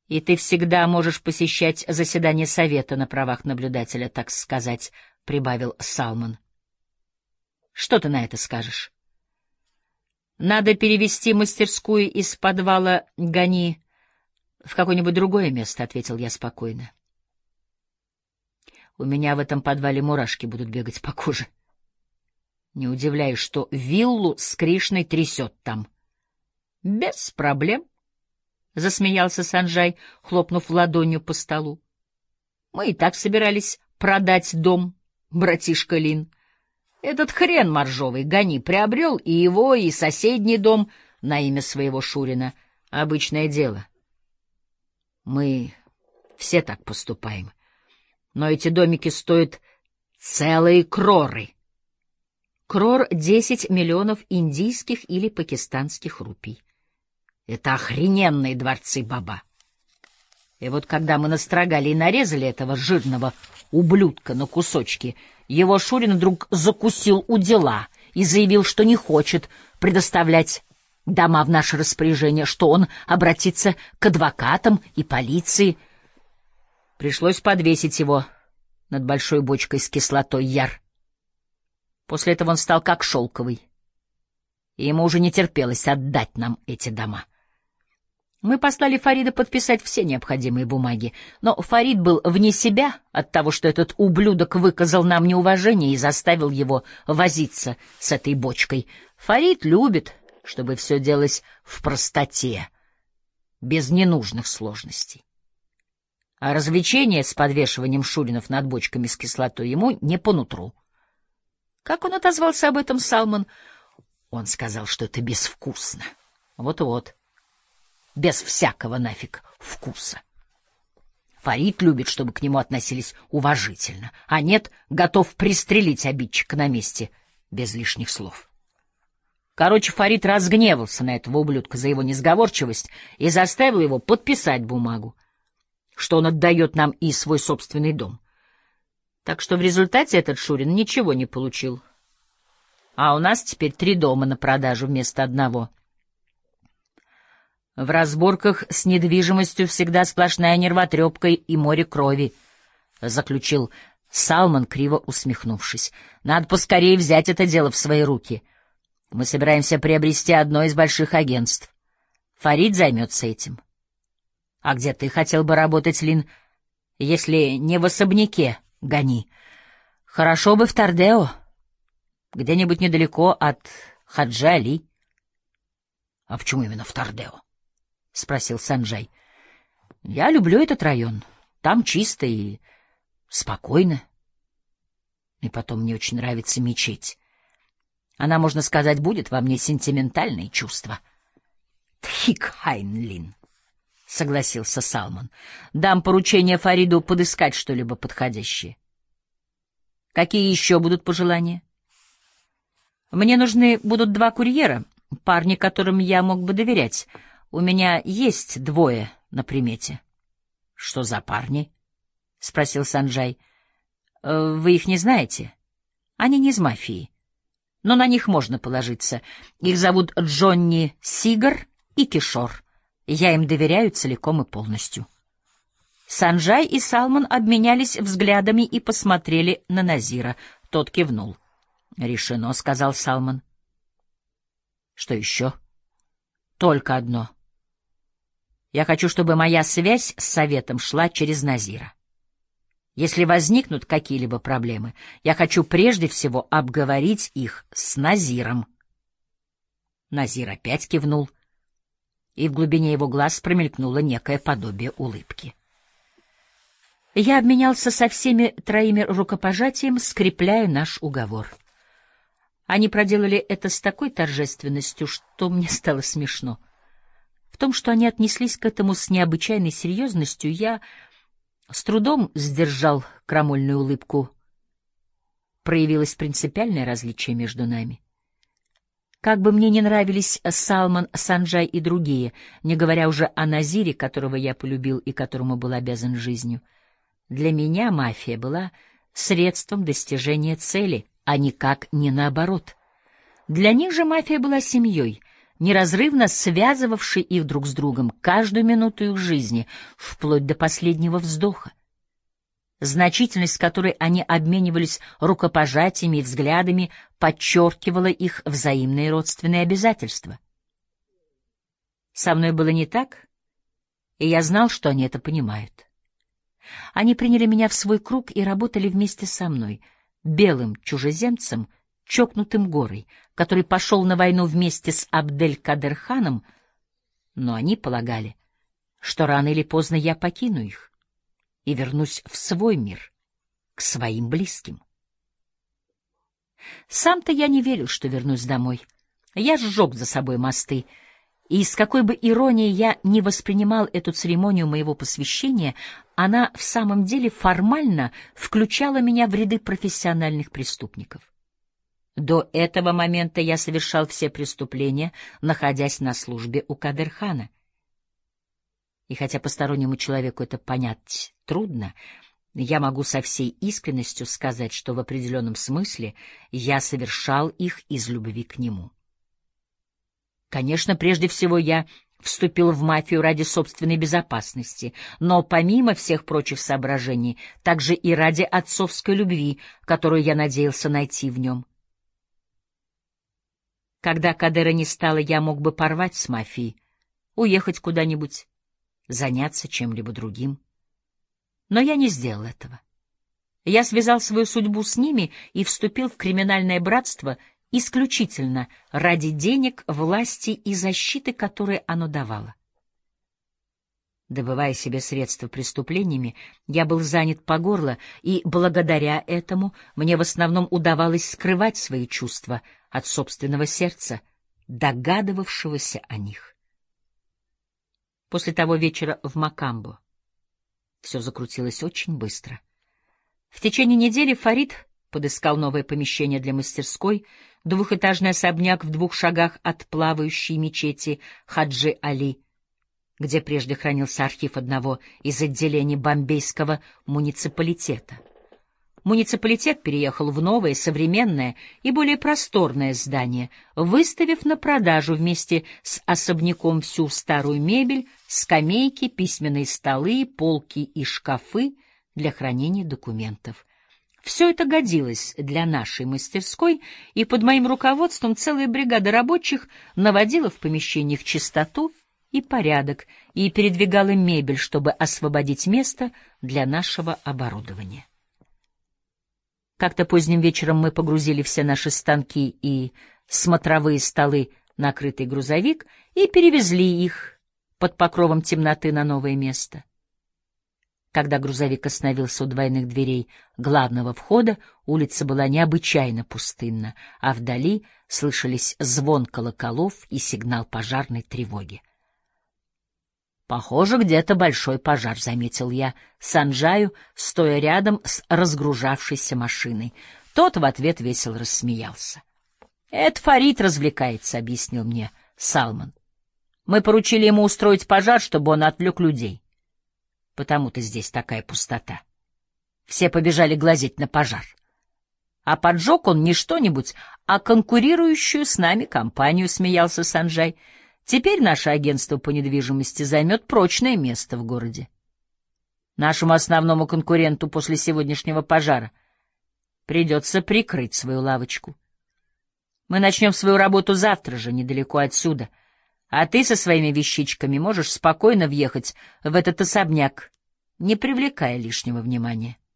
И ты всегда можешь посещать заседание совета на правах наблюдателя, так сказать, — прибавил Салмон. Что ты на это скажешь? Надо перевести мастерскую из подвала Гани в какое-нибудь другое место, — ответил я спокойно. У меня в этом подвале мурашки будут бегать по коже. Не удивляюсь, что виллу с Кришной трясет там. — Без проблем, — засмеялся Санджай, хлопнув ладонью по столу. — Мы и так собирались продать дом, братишка Лин. Этот хрен моржовый Гани приобрел и его, и соседний дом на имя своего Шурина. Обычное дело. Мы все так поступаем. Но эти домики стоят целые кроры. Крор — 10 миллионов индийских или пакистанских рупий. Это охрененные дворцы, баба. И вот когда мы настрогали и нарезали этого жирного ублюдка на кусочки, его Шурин вдруг закусил у дела и заявил, что не хочет предоставлять дома в наше распоряжение, что он обратится к адвокатам и полиции. Пришлось подвесить его над большой бочкой с кислотой яр. После этого он стал как шелковый, и ему уже не терпелось отдать нам эти дома. Мы послали Фарида подписать все необходимые бумаги, но Фарид был вне себя от того, что этот ублюдок выказал нам неуважение и заставил его возиться с этой бочкой. Фарид любит, чтобы все делалось в простоте, без ненужных сложностей. А развлечение с подвешиванием шуринов над бочками с кислотой ему не по нутру. Как он отозвался об этом, Салмон? Он сказал, что это безвкусно. Вот-вот. Без всякого нафиг вкуса. Фарид любит, чтобы к нему относились уважительно, а нет, готов пристрелить обидчика на месте, без лишних слов. Короче, Фарид разгневался на этого ублюдка за его несговорчивость и заставил его подписать бумагу, что он отдает нам и свой собственный дом. Так что в результате этот Шурин ничего не получил. А у нас теперь 3 дома на продажу вместо 1. В разборках с недвижимостью всегда сплошная нервотрепка и море крови, — заключил Салмон, криво усмехнувшись. Надо поскорее взять это дело в свои руки. Мы собираемся приобрести одно из больших агентств. Фарид займется этим. А где ты хотел бы работать, Лин, если не в особняке Гани? Хорошо бы в Тардео, где-нибудь недалеко от Хаджи Али. — А почему именно в Тардео? — спросил Санджай. — Я люблю этот район. Там чисто и спокойно. И потом мне очень нравится мечеть. Она, можно сказать, будет во мне сентиментальные чувства. — Тхик-Хайн-Лин, — согласился Салмон. — Дам поручение Фариду подыскать что-либо подходящее. — Какие еще будут пожелания? — Мне нужны будут 2 курьера, парни, которым я мог бы доверять. У меня есть 2 на примете. — Что за парни? — спросил Санджай. — Вы их не знаете? Они не из мафии, но на них можно положиться. Их зовут Джонни Сигар и Кишор. Я им доверяю целиком и полностью. Санджай и Салмон обменялись взглядами и посмотрели на Назира. Тот кивнул. — Решено, — сказал Салмон. — Что еще? — Только одно. Я хочу, чтобы моя связь с советом шла через Назира. Если возникнут какие-либо проблемы, я хочу прежде всего обговорить их с Назиром. Назир опять кивнул, и в глубине его глаз промелькнуло некое подобие улыбки. Я обменялся со всеми 3 рукопожатием, скрепляя наш уговор. Они проделали это с такой торжественностью, что мне стало смешно. В том, что они отнеслись к этому с необычайной серьезностью, я с трудом сдержал крамольную улыбку. Проявилось принципиальное различие между нами. Как бы мне ни нравились Салман, Санджай и другие, не говоря уже о Назире, которого я полюбил и которому был обязан жизнью, для меня мафия была средством достижения цели, а никак не наоборот. Для них же мафия была семьей, неразрывно связывавший их друг с другом каждую минуту их жизни, вплоть до последнего вздоха. Значительность, с которой они обменивались рукопожатиями и взглядами, подчеркивала их взаимные родственные обязательства. Со мной было не так, и я знал, что они это понимают. Они приняли меня в свой круг и работали вместе со мной, белым чужеземцем, чокнутым горой, который пошел на войну вместе с Абдель-Кадер-ханом, но они полагали, что рано или поздно я покину их и вернусь в свой мир, к своим близким. Сам-то я не верил, что вернусь домой. Я сжег за собой мосты, и с какой бы иронией я не воспринимал эту церемонию моего посвящения, она в самом деле формально включала меня в ряды профессиональных преступников. До этого момента я совершал все преступления, находясь на службе у Кадер-хана. И хотя постороннему человеку это понять трудно, я могу со всей искренностью сказать, что в определенном смысле я совершал их из любви к нему. Конечно, прежде всего я вступил в мафию ради собственной безопасности, но помимо всех прочих соображений, также и ради отцовской любви, которую я надеялся найти в нем. Когда Кадера не стало, я мог бы порвать с мафией, уехать куда-нибудь, заняться чем-либо другим. Но я не сделал этого. Я связал свою судьбу с ними и вступил в криминальное братство исключительно ради денег, власти и защиты, которые оно давало. Добывая себе средства преступлениями, я был занят по горло, и благодаря этому мне в основном удавалось скрывать свои чувства от собственного сердца, догадывавшегося о них. После того вечера в Макамбо все закрутилось очень быстро. В течение недели Фарид подыскал новое помещение для мастерской, двухэтажный особняк в 2 шагах от плавающей мечети Хаджи Али, где прежде хранился архив одного из отделений бомбейского муниципалитета. Муниципалитет переехал в новое, современное и более просторное здание, выставив на продажу вместе с особняком всю старую мебель, скамейки, письменные столы, полки и шкафы для хранения документов. Все это годилось для нашей мастерской, и под моим руководством целая бригада рабочих наводила в помещениях чистоту и порядок и передвигала мебель, чтобы освободить место для нашего оборудования. Как-то поздним вечером мы погрузили все наши станки и смотровые столы на крытый грузовик и перевезли их под покровом темноты на новое место. Когда грузовик остановился у двойных дверей главного входа, улица была необычайно пустынна, а вдали слышались звон колоколов и сигнал пожарной тревоги. «Похоже, где-то большой пожар», — заметил я Санджаю, стоя рядом с разгружавшейся машиной. Тот в ответ весело рассмеялся. «Это Фарид развлекается», — объяснил мне Салман. «Мы поручили ему устроить пожар, чтобы он отвлек людей. Потому-то здесь такая пустота. Все побежали глазеть на пожар. А поджег он не что-нибудь, а конкурирующую с нами компанию», — смеялся Санджай. «Теперь наше агентство по недвижимости займет прочное место в городе. Нашему основному конкуренту после сегодняшнего пожара придется прикрыть свою лавочку. Мы начнем свою работу завтра же, недалеко отсюда, а ты со своими вещичками можешь спокойно въехать в этот особняк, не привлекая лишнего внимания».